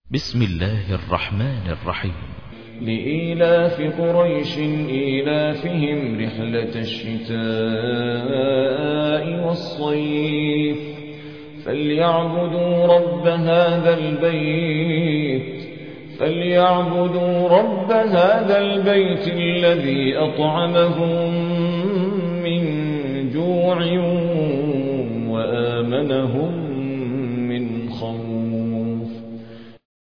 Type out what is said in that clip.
بسم الله الرحمن الرحيم. لإيلاف قريش إيلافهم رحلة الشتاء والصيف فليعبدوا رب هذا البيت الذي أطعمهم من جوع